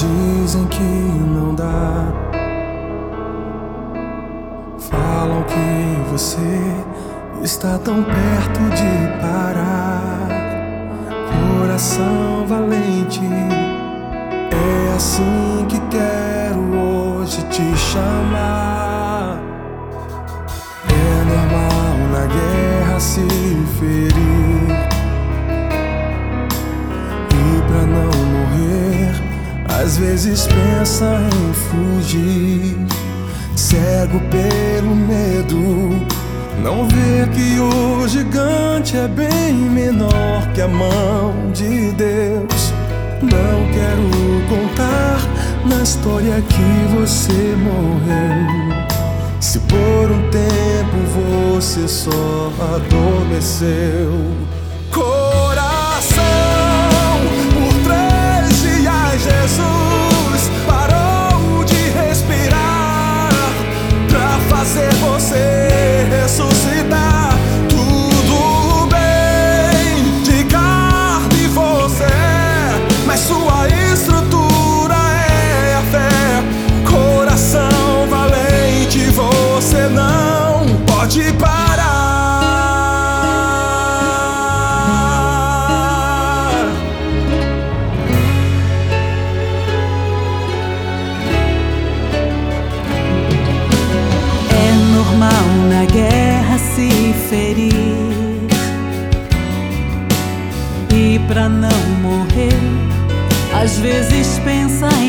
dizem que não dá, falam que você está tão perto de parar. Coração valente, é assim que quero hoje te chamar. É normal na guerra se ferir, e pra não morrer, às vezes pensa em fugir. Cego pelo medo, não vê que o gigante é bem menor que a mão de Deus. Não quero contar na história que você morreu, se por um tempo você só adormeceu. Coração, por 3 dias Jesus parou de respirar pra fazer você ressuscitar. Tudo bem, de carne você é, mas sua estrutura é a fé. Coração valente, você não pode parar. É normal na guerra se ferir, e pra não morrer, às vezes pensa